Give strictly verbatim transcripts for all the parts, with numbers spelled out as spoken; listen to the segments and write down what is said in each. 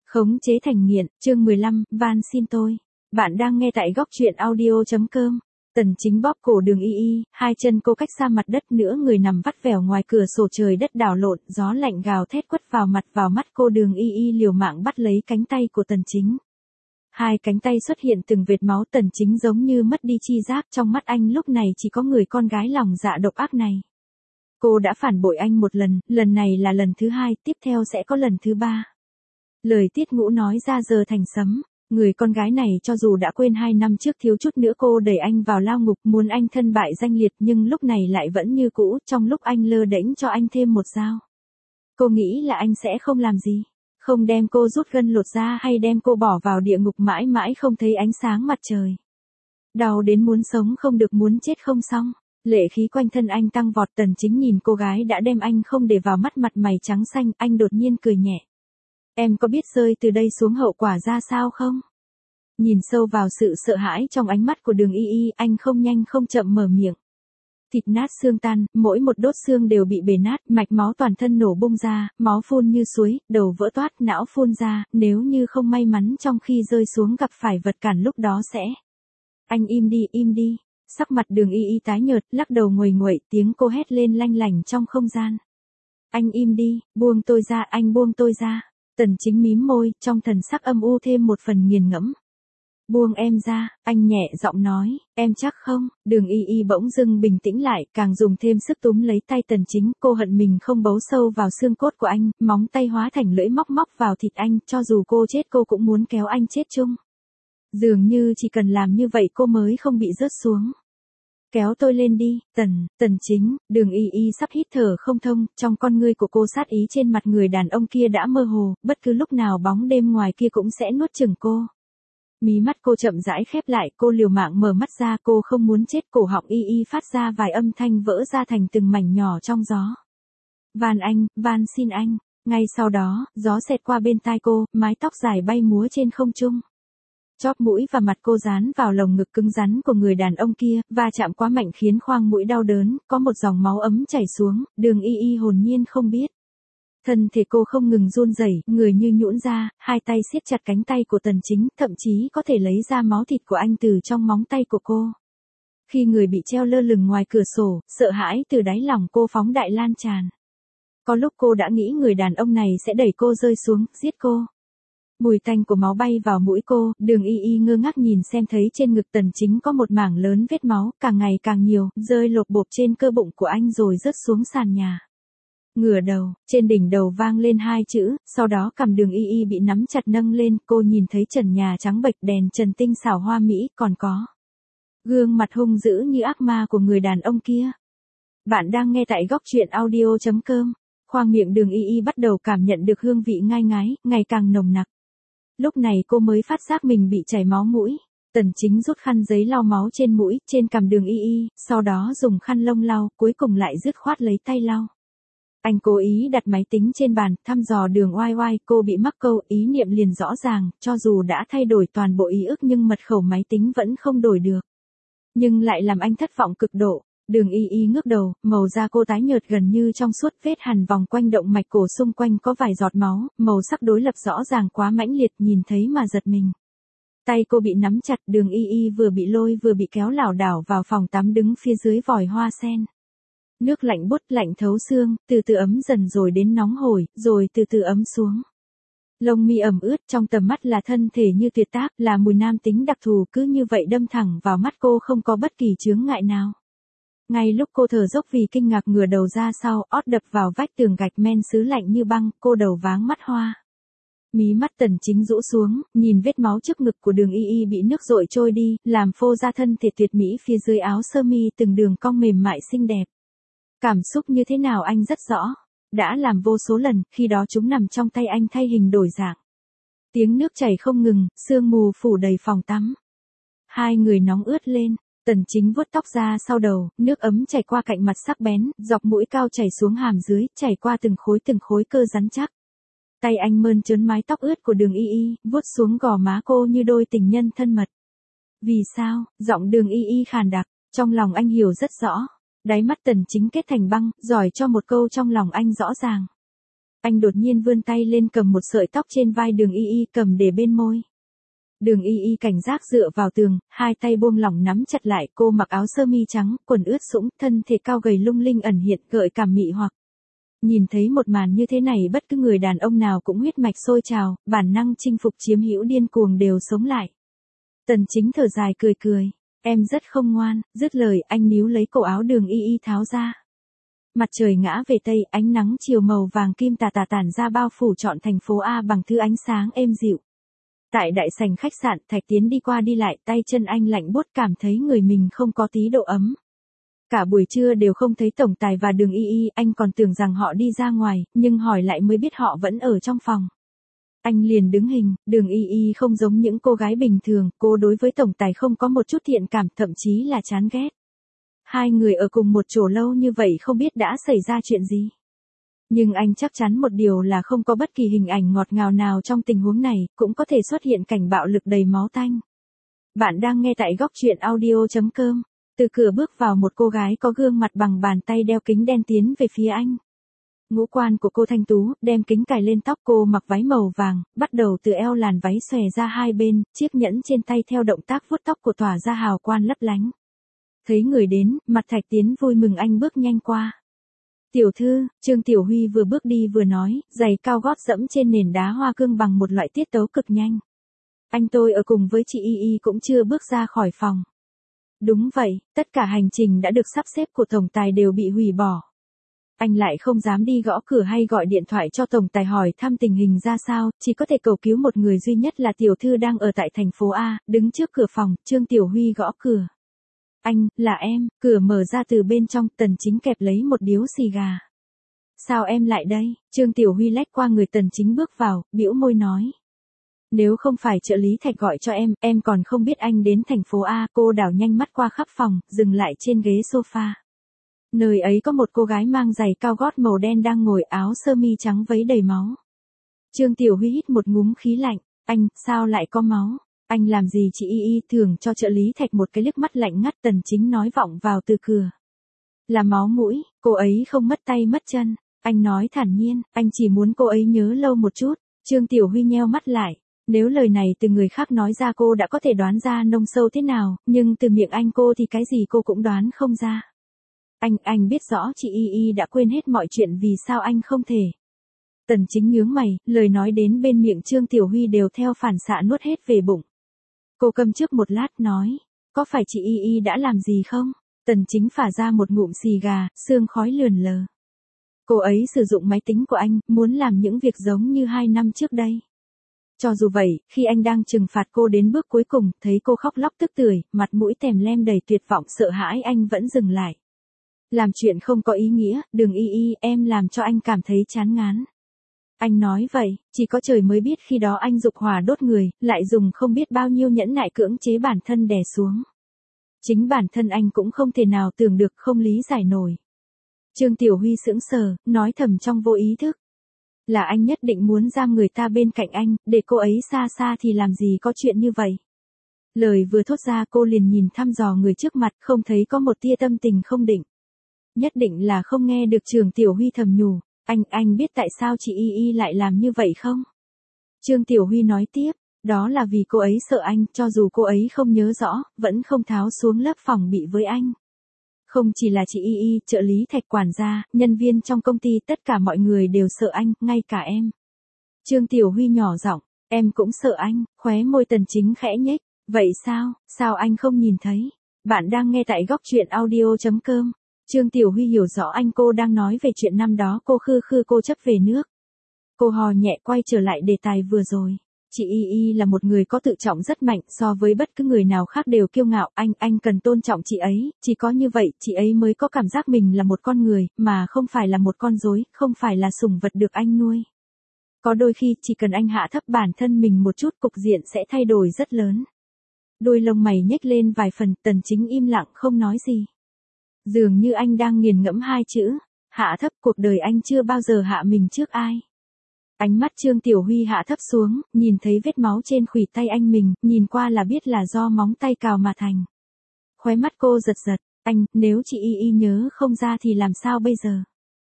Khống chế thành nghiện, chương mười lăm, van xin tôi. Bạn đang nghe tại góc truyện audio.com. Tần Chính bóp cổ Đường Y Y, hai chân cô cách xa mặt đất nữa, người nằm vắt vẻo ngoài cửa sổ, trời đất đảo lộn, gió lạnh gào thét quất vào mặt vào mắt cô. Đường Y Y liều mạng bắt lấy cánh tay của Tần Chính. Hai cánh tay xuất hiện từng vệt máu, Tần Chính giống như mất đi chi giác, trong mắt anh lúc này chỉ có người con gái lòng dạ độc ác này. Cô đã phản bội anh một lần, lần này là lần thứ hai, tiếp theo sẽ có lần thứ ba. Lời Tiết Ngũ nói ra giờ thành sấm, người con gái này cho dù đã quên hai năm trước thiếu chút nữa cô đẩy anh vào lao ngục, muốn anh thân bại danh liệt, nhưng lúc này lại vẫn như cũ, trong lúc anh lơ đễnh cho anh thêm một dao. Cô nghĩ là anh sẽ không làm gì, không đem cô rút gân lột da hay đem cô bỏ vào địa ngục mãi mãi không thấy ánh sáng mặt trời. Đau đến muốn sống không được, muốn chết không xong. Lệ khí quanh thân anh tăng vọt. Tần Chính nhìn cô gái đã đem anh không để vào mắt, mặt mày trắng xanh, anh đột nhiên cười nhẹ. Em có biết rơi từ đây xuống hậu quả ra sao không? Nhìn sâu vào sự sợ hãi trong ánh mắt của Đường Y Y, anh không nhanh không chậm mở miệng. Thịt nát xương tan, mỗi một đốt xương đều bị bể nát, mạch máu toàn thân nổ bung ra, máu phun như suối, đầu vỡ toát, não phun ra, nếu như không may mắn trong khi rơi xuống gặp phải vật cản lúc đó sẽ... Anh im đi, im đi. Sắc mặt Đường Y Y tái nhợt, lắc đầu nguầy nguậy, tiếng cô hét lên lanh lảnh trong không gian. Anh im đi, buông tôi ra, anh buông tôi ra. Tần Chính mím môi, trong thần sắc âm u thêm một phần nghiền ngẫm. Buông em ra, anh nhẹ giọng nói, em chắc không? Đường Y Y bỗng dưng bình tĩnh lại, càng dùng thêm sức túm lấy tay Tần Chính, cô hận mình không bấu sâu vào xương cốt của anh, móng tay hóa thành lưỡi móc móc vào thịt anh, cho dù cô chết cô cũng muốn kéo anh chết chung. Dường như chỉ cần làm như vậy cô mới không bị rớt xuống. Kéo tôi lên đi, Tần, Tần Chính. Đường Y Y sắp hít thở không thông, trong con ngươi của cô sát ý trên mặt người đàn ông kia đã mơ hồ, bất cứ lúc nào bóng đêm ngoài kia cũng sẽ nuốt chửng cô. Mí mắt cô chậm rãi khép lại, cô liều mạng mở mắt ra, cô không muốn chết. Cổ họng Y Y phát ra vài âm thanh vỡ ra thành từng mảnh nhỏ trong gió. Van anh, van xin anh. Ngay sau đó, gió xẹt qua bên tai cô, mái tóc dài bay múa trên không trung. Chóp mũi và mặt cô dán vào lồng ngực cứng rắn của người đàn ông kia, va chạm quá mạnh khiến khoang mũi đau đớn, có một dòng máu ấm chảy xuống. Đường Y Y hồn nhiên không biết. Thân thể cô không ngừng run rẩy, người như nhũn ra, hai tay siết chặt cánh tay của Tần Chính, thậm chí có thể lấy ra máu thịt của anh từ trong móng tay của cô. Khi người bị treo lơ lửng ngoài cửa sổ, sợ hãi từ đáy lòng cô phóng đại lan tràn. Có lúc cô đã nghĩ người đàn ông này sẽ đẩy cô rơi xuống, giết cô. Mùi tanh của máu bay vào mũi cô, Đường Y Y ngơ ngác nhìn xem, thấy trên ngực Tần Chính có một mảng lớn vết máu, càng ngày càng nhiều, rơi lột bột trên cơ bụng của anh rồi rớt xuống sàn nhà. Ngửa đầu, trên đỉnh đầu vang lên hai chữ, sau đó cằm Đường Y Y bị nắm chặt nâng lên, cô nhìn thấy trần nhà trắng bệch, đèn trần tinh xảo hoa mỹ, còn có gương mặt hung dữ như ác ma của người đàn ông kia. Bạn đang nghe tại góc truyện audio.com. Khoang miệng Đường Y Y bắt đầu cảm nhận được hương vị ngai ngái, ngày càng nồng nặc. Lúc này cô mới phát giác mình bị chảy máu mũi. Tần Chính rút khăn giấy lau máu trên mũi, trên cằm Đường Y Y, sau đó dùng khăn lông lau, cuối cùng lại dứt khoát lấy tay lau. Anh cố ý đặt máy tính trên bàn, thăm dò Đường Oai Oai, cô bị mắc câu, ý niệm liền rõ ràng, cho dù đã thay đổi toàn bộ ý ức nhưng mật khẩu máy tính vẫn không đổi được. Nhưng lại làm anh thất vọng cực độ. Đường Y Y ngước đầu, màu da cô tái nhợt gần như trong suốt, vết hằn vòng quanh động mạch cổ xung quanh có vài giọt máu, màu sắc đối lập rõ ràng quá mãnh liệt, nhìn thấy mà giật mình. Tay cô bị nắm chặt, Đường Y Y vừa bị lôi vừa bị kéo lảo đảo vào phòng tắm, đứng phía dưới vòi hoa sen. Nước lạnh buốt, lạnh thấu xương, từ từ ấm dần rồi đến nóng hổi, rồi từ từ ấm xuống. Lông mi ẩm ướt, trong tầm mắt là thân thể như tuyệt tác, là mùi nam tính đặc thù, cứ như vậy đâm thẳng vào mắt cô, không có bất kỳ chướng ngại nào. Ngay lúc cô thở dốc vì kinh ngạc, ngửa đầu ra sau, ót đập vào vách tường gạch men sứ lạnh như băng, cô đầu váng mắt hoa. Mí mắt Tần Chính rũ xuống, nhìn vết máu trước ngực của Đường Y Y bị nước dội trôi đi, làm phô ra thân thể tuyệt mỹ phía dưới áo sơ mi từng đường cong mềm mại xinh đẹp. Cảm xúc như thế nào anh rất rõ, đã làm vô số lần, khi đó chúng nằm trong tay anh thay hình đổi dạng. Tiếng nước chảy không ngừng, sương mù phủ đầy phòng tắm. Hai người nóng ướt lên. Tần Chính vuốt tóc ra sau đầu, nước ấm chảy qua cạnh mặt sắc bén, dọc mũi cao chảy xuống hàm dưới, chảy qua từng khối từng khối cơ rắn chắc. Tay anh mơn trớn mái tóc ướt của Đường Y Y, vuốt xuống gò má cô như đôi tình nhân thân mật. Vì sao? Giọng Đường Y Y khàn đặc, trong lòng anh hiểu rất rõ. Đáy mắt Tần Chính kết thành băng, giỏi cho một câu trong lòng anh rõ ràng. Anh đột nhiên vươn tay lên cầm một sợi tóc trên vai Đường Y Y cầm để bên môi. Đường Y Y cảnh giác dựa vào tường, hai tay buông lỏng nắm chặt lại, cô mặc áo sơ mi trắng, quần ướt sũng, thân thể cao gầy lung linh ẩn hiện gợi cảm mị hoặc. Nhìn thấy một màn như thế này bất cứ người đàn ông nào cũng huyết mạch sôi trào, bản năng chinh phục chiếm hữu điên cuồng đều sống lại. Tần Chính thở dài cười cười, em rất không ngoan, dứt lời anh níu lấy cổ áo Đường Y Y tháo ra. Mặt trời ngã về tây, ánh nắng chiều màu vàng kim tà tà tản ra bao phủ trọn thành phố A bằng thứ ánh sáng êm dịu. Tại đại sảnh khách sạn, Thạch Tiến đi qua đi lại, tay chân anh lạnh buốt cảm thấy người mình không có tí độ ấm. Cả buổi trưa đều không thấy tổng tài và Đường Y Y, anh còn tưởng rằng họ đi ra ngoài, nhưng hỏi lại mới biết họ vẫn ở trong phòng. Anh liền đứng hình, Đường Y Y không giống những cô gái bình thường, cô đối với tổng tài không có một chút thiện cảm, thậm chí là chán ghét. Hai người ở cùng một chỗ lâu như vậy không biết đã xảy ra chuyện gì. Nhưng anh chắc chắn một điều là không có bất kỳ hình ảnh ngọt ngào nào trong tình huống này, cũng có thể xuất hiện cảnh bạo lực đầy máu tanh. Bạn đang nghe tại góc truyện audio chấm com. Từ cửa bước vào một cô gái có gương mặt bằng bàn tay đeo kính đen tiến về phía anh. Ngũ quan của cô thanh tú, đem kính cài lên tóc, cô mặc váy màu vàng, bắt đầu từ eo làn váy xòe ra hai bên, chiếc nhẫn trên tay theo động tác vuốt tóc của tỏa ra hào quang lấp lánh. Thấy người đến, mặt Thạch Tiến vui mừng, anh bước nhanh qua. Tiểu thư, Trương Tiểu Huy vừa bước đi vừa nói, giày cao gót dẫm trên nền đá hoa cương bằng một loại tiết tấu cực nhanh. Anh tôi ở cùng với chị Y Y cũng chưa bước ra khỏi phòng. Đúng vậy, tất cả hành trình đã được sắp xếp của tổng tài đều bị hủy bỏ. Anh lại không dám đi gõ cửa hay gọi điện thoại cho tổng tài hỏi thăm tình hình ra sao, chỉ có thể cầu cứu một người duy nhất là tiểu thư đang ở tại thành phố A, đứng trước cửa phòng, Trương Tiểu Huy gõ cửa. Anh, là em, cửa mở ra từ bên trong, Tần Chính kẹp lấy một điếu xì gà. Sao em lại đây? Trương Tiểu Huy lách qua người Tần Chính bước vào, bĩu môi nói. Nếu không phải trợ lý Thạch gọi cho em, em còn không biết anh đến thành phố A. Cô đảo nhanh mắt qua khắp phòng, dừng lại trên ghế sofa. Nơi ấy có một cô gái mang giày cao gót màu đen đang ngồi, áo sơ mi trắng vấy đầy máu. Trương Tiểu Huy hít một ngúm khí lạnh, anh, sao lại có máu? Anh làm gì chị Y Y? Thường cho trợ lý Thạch một cái liếc mắt lạnh ngắt, Tần Chính nói vọng vào từ cửa. Là máu mũi, cô ấy không mất tay mất chân. Anh nói thản nhiên, anh chỉ muốn cô ấy nhớ lâu một chút. Trương Tiểu Huy nheo mắt lại. Nếu lời này từ người khác nói ra cô đã có thể đoán ra nông sâu thế nào, nhưng từ miệng anh cô thì cái gì cô cũng đoán không ra. Anh, anh biết rõ chị Y Y đã quên hết mọi chuyện, vì sao anh không thể? Tần Chính nhướng mày, lời nói đến bên miệng Trương Tiểu Huy đều theo phản xạ nuốt hết về bụng. Cô câm trước một lát nói, có phải chị Y Y đã làm gì không? Tần Chính phả ra một ngụm xì gà, sương khói lườn lờ. Cô ấy sử dụng máy tính của anh, muốn làm những việc giống như hai năm trước đây. Cho dù vậy, khi anh đang trừng phạt cô đến bước cuối cùng, thấy cô khóc lóc tức tưởi, mặt mũi tèm lem đầy tuyệt vọng sợ hãi, anh vẫn dừng lại. Làm chuyện không có ý nghĩa, Đường Y Y, em làm cho anh cảm thấy chán ngán. Anh nói vậy, chỉ có trời mới biết khi đó anh dục hỏa đốt người, lại dùng không biết bao nhiêu nhẫn nại cưỡng chế bản thân đè xuống. Chính bản thân anh cũng không thể nào tưởng được, không lý giải nổi. Trương Tiểu Huy sững sờ, nói thầm trong vô ý thức. Là anh nhất định muốn giam người ta bên cạnh anh, để cô ấy xa xa thì làm gì có chuyện như vậy. Lời vừa thốt ra cô liền nhìn thăm dò người trước mặt, không thấy có một tia tâm tình không định. Nhất định là không nghe được Trương Tiểu Huy thầm nhủ, anh, anh biết tại sao chị Y Y lại làm như vậy không? Trương Tiểu Huy nói tiếp, đó là vì cô ấy sợ anh, cho dù cô ấy không nhớ rõ, vẫn không tháo xuống lớp phòng bị với anh. Không chỉ là chị Y Y, trợ lý Thạch, quản gia, nhân viên trong công ty, tất cả mọi người đều sợ anh, ngay cả em. Trương Tiểu Huy nhỏ giọng, em cũng sợ anh, khóe môi Tần Chính khẽ nhếch, vậy sao, sao anh không nhìn thấy? Bạn đang nghe tại góc truyện audio chấm com. Trương Tiểu Huy hiểu rõ anh cô đang nói về chuyện năm đó cô khư khư cô chấp về nước. Cô hò nhẹ quay trở lại đề tài vừa rồi. Chị Y Y là một người có tự trọng rất mạnh, so với bất cứ người nào khác đều kiêu ngạo, anh, anh cần tôn trọng chị ấy, chỉ có như vậy, chị ấy mới có cảm giác mình là một con người, mà không phải là một con rối, không phải là sủng vật được anh nuôi. Có đôi khi, chỉ cần anh hạ thấp bản thân mình một chút, cục diện sẽ thay đổi rất lớn. Đôi lông mày nhếch lên vài phần, Tần Chính im lặng không nói gì. Dường như anh đang nghiền ngẫm hai chữ, hạ thấp, cuộc đời anh chưa bao giờ hạ mình trước ai. Ánh mắt Trương Tiểu Huy hạ thấp xuống, nhìn thấy vết máu trên khuỷu tay anh mình, nhìn qua là biết là do móng tay cào mà thành. Khóe mắt cô giật giật, anh, nếu chị Y Y nhớ không ra thì làm sao bây giờ?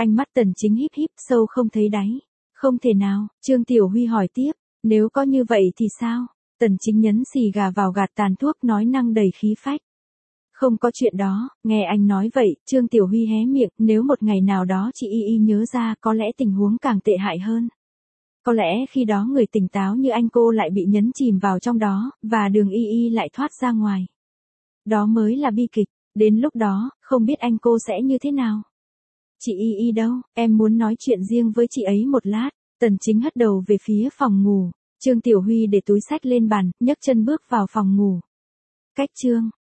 Ánh mắt Tần Chính híp híp sâu không thấy đáy. Không thể nào, Trương Tiểu Huy hỏi tiếp, nếu có như vậy thì sao? Tần Chính nhấn xì gà vào gạt tàn thuốc nói năng đầy khí phách. Không có chuyện đó, nghe anh nói vậy, Trương Tiểu Huy hé miệng, nếu một ngày nào đó chị Y Y nhớ ra có lẽ tình huống càng tệ hại hơn. Có lẽ khi đó người tỉnh táo như anh cô lại bị nhấn chìm vào trong đó, và đường Y Y lại thoát ra ngoài. Đó mới là bi kịch, đến lúc đó, không biết anh cô sẽ như thế nào. Chị Y Y đâu, em muốn nói chuyện riêng với chị ấy một lát. Tần Chính hất đầu về phía phòng ngủ, Trương Tiểu Huy để túi sách lên bàn, nhấc chân bước vào phòng ngủ. Cách chương